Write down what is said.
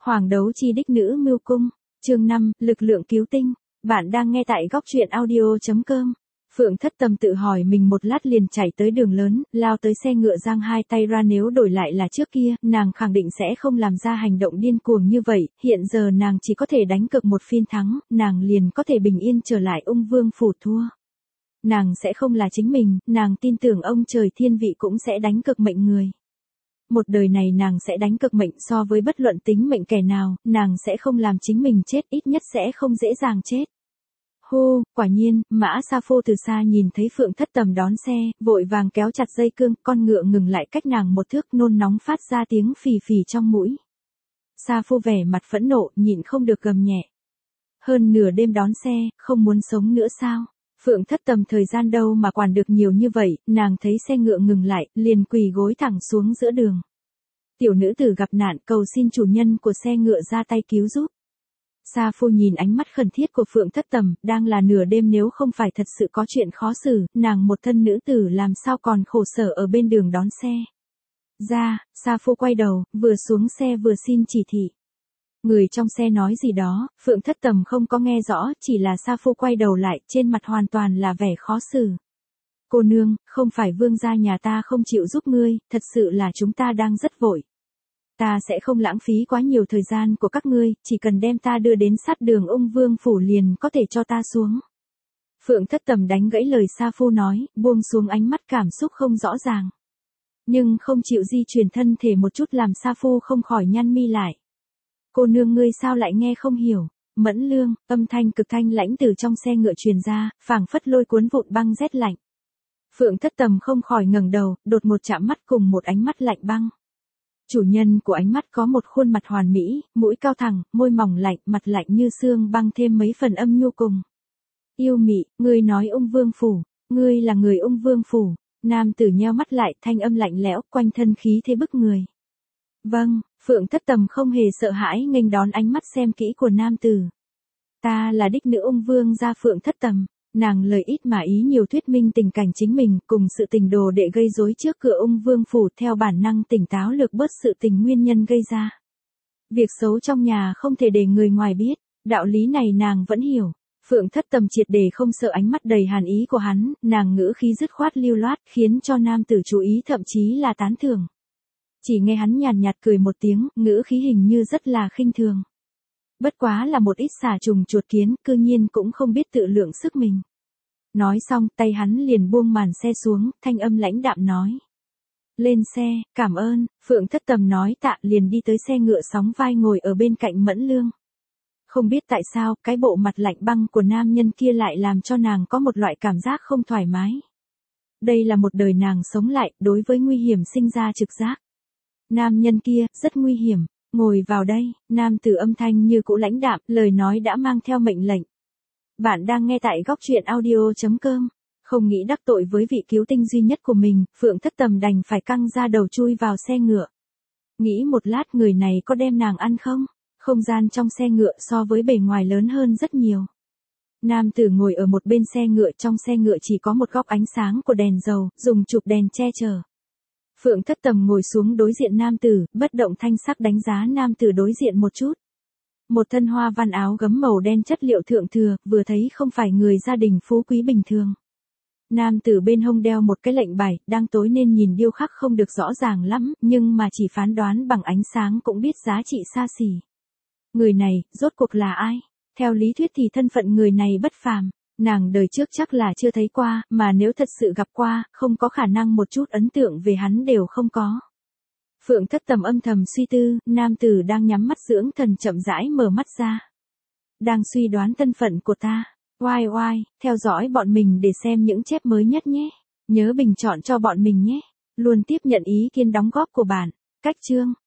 Hoàng đấu chi đích nữ mưu cung, chương 5, lực lượng cứu tinh. Bạn đang nghe tại góc truyện audio.com. Phượng Thất Tầm tự hỏi mình một lát liền chạy tới đường lớn, lao tới xe ngựa giang hai tay ra, nếu đổi lại là trước kia, nàng khẳng định sẽ không làm ra hành động điên cuồng như vậy, hiện giờ nàng chỉ có thể đánh cược một phiên thắng, nàng liền có thể bình yên trở lại Ung Vương phủ thua. Nàng sẽ không là chính mình, nàng tin tưởng ông trời thiên vị cũng sẽ đánh cược mệnh người. Một đời này nàng sẽ đánh cược mệnh so với bất luận tính mệnh kẻ nào, nàng sẽ không làm chính mình chết, ít nhất sẽ không dễ dàng chết. Hô, quả nhiên, Mã Sa Phu từ xa nhìn thấy Phượng Thất Tầm đón xe, vội vàng kéo chặt dây cương, con ngựa ngừng lại cách nàng một thước, nôn nóng phát ra tiếng phì phì trong mũi. Sa Phu vẻ mặt phẫn nộ, nhịn không được gầm nhẹ. Hơn nửa đêm đón xe, không muốn sống nữa sao? Phượng Thất Tầm thời gian đâu mà quản được nhiều như vậy, nàng thấy xe ngựa ngừng lại, liền quỳ gối thẳng xuống giữa đường. Tiểu nữ tử gặp nạn, cầu xin chủ nhân của xe ngựa ra tay cứu giúp. Sa Phu nhìn ánh mắt khẩn thiết của Phượng Thất Tầm, đang là nửa đêm, nếu không phải thật sự có chuyện khó xử, nàng một thân nữ tử làm sao còn khổ sở ở bên đường đón xe. Sa Phu quay đầu, vừa xuống xe vừa xin chỉ thị. Người trong xe nói gì đó, Phượng Thất Tầm không có nghe rõ, chỉ là Sa Phu quay đầu lại, trên mặt hoàn toàn là vẻ khó xử. Cô nương, không phải vương gia nhà ta không chịu giúp ngươi, thật sự là chúng ta đang rất vội. Ta sẽ không lãng phí quá nhiều thời gian của các ngươi, chỉ cần đem ta đưa đến sát đường Ung Vương phủ liền có thể cho ta xuống. Phượng Thất Tầm đánh gãy lời Sa Phu nói, buông xuống ánh mắt cảm xúc không rõ ràng. Nhưng không chịu di chuyển thân thể một chút làm Sa Phu không khỏi nhăn mi lại. Cô nương ngươi sao lại nghe không hiểu? Mẫn Lương, âm thanh cực thanh lãnh từ trong xe ngựa truyền ra, phảng phất lôi cuốn vụn băng rét lạnh. Phượng Thất Tầm không khỏi ngẩng đầu, đột một chạm mắt cùng một ánh mắt lạnh băng. Chủ nhân của ánh mắt có một khuôn mặt hoàn mỹ, mũi cao thẳng, môi mỏng lạnh, mặt lạnh như xương băng thêm mấy phần âm nhu cùng. Yêu mị, ngươi nói Ung Vương phủ, ngươi là người Ung Vương phủ. Nam tử nheo mắt lại, thanh âm lạnh lẽo, quanh thân khí thế bức người. Vâng, Phượng Thất Tầm không hề sợ hãi nghênh đón ánh mắt xem kỹ của nam tử. Ta là đích nữ Ung Vương gia Phượng Thất Tầm. Nàng lời ít mà ý nhiều thuyết minh tình cảnh chính mình cùng sự tình đồ đệ gây rối trước cửa Ung Vương phủ, theo bản năng tỉnh táo lược bớt sự tình nguyên nhân gây ra. Việc xấu trong nhà không thể để người ngoài biết, đạo lý này nàng vẫn hiểu. Phượng Thất Tầm triệt để không sợ ánh mắt đầy hàn ý của hắn, nàng ngữ khí dứt khoát lưu loát khiến cho nam tử chú ý, thậm chí là tán thưởng. Chỉ nghe hắn nhàn nhạt cười một tiếng, ngữ khí hình như rất là khinh thường. Bất quá là một ít xà trùng chuột kiến, cư nhiên cũng không biết tự lượng sức mình. Nói xong, tay hắn liền buông màn xe xuống, thanh âm lãnh đạm nói. Lên xe, cảm ơn. Phượng Thất Tầm nói tạ liền đi tới xe ngựa sóng vai ngồi ở bên cạnh Mẫn Lương. Không biết tại sao, cái bộ mặt lạnh băng của nam nhân kia lại làm cho nàng có một loại cảm giác không thoải mái. Đây là một đời nàng sống lại, đối với nguy hiểm sinh ra trực giác. Nam nhân kia, rất nguy hiểm. Ngồi vào đây, nam tử âm thanh như cũ lãnh đạm, lời nói đã mang theo mệnh lệnh. Bạn đang nghe tại góc truyện audio.com. Không nghĩ đắc tội với vị cứu tinh duy nhất của mình, Phượng Thất Tầm đành phải căng ra đầu chui vào xe ngựa. Nghĩ một lát người này có đem nàng ăn không? Không gian trong xe ngựa so với bề ngoài lớn hơn rất nhiều. Nam tử ngồi ở một bên xe ngựa, trong xe ngựa chỉ có một góc ánh sáng của đèn dầu, dùng chụp đèn che chở. Phượng Thất Tầm ngồi xuống đối diện nam tử, bất động thanh sắc đánh giá nam tử đối diện một chút. Một thân hoa văn áo gấm màu đen chất liệu thượng thừa, vừa thấy không phải người gia đình phú quý bình thường. Nam tử bên hông đeo một cái lệnh bài, đang tối nên nhìn điêu khắc không được rõ ràng lắm, nhưng mà chỉ phán đoán bằng ánh sáng cũng biết giá trị xa xỉ. Người này, rốt cuộc là ai? Theo lý thuyết thì thân phận người này bất phàm. Nàng đời trước chắc là chưa thấy qua, mà nếu thật sự gặp qua, không có khả năng một chút ấn tượng về hắn đều không có. Phượng Thất Tầm âm thầm suy tư, nam tử đang nhắm mắt dưỡng thần chậm rãi mở mắt ra. Đang suy đoán thân phận của ta. Oai, theo dõi bọn mình để xem những chép mới nhất nhé. Nhớ bình chọn cho bọn mình nhé. Luôn tiếp nhận ý kiến đóng góp của bạn. Cách chương.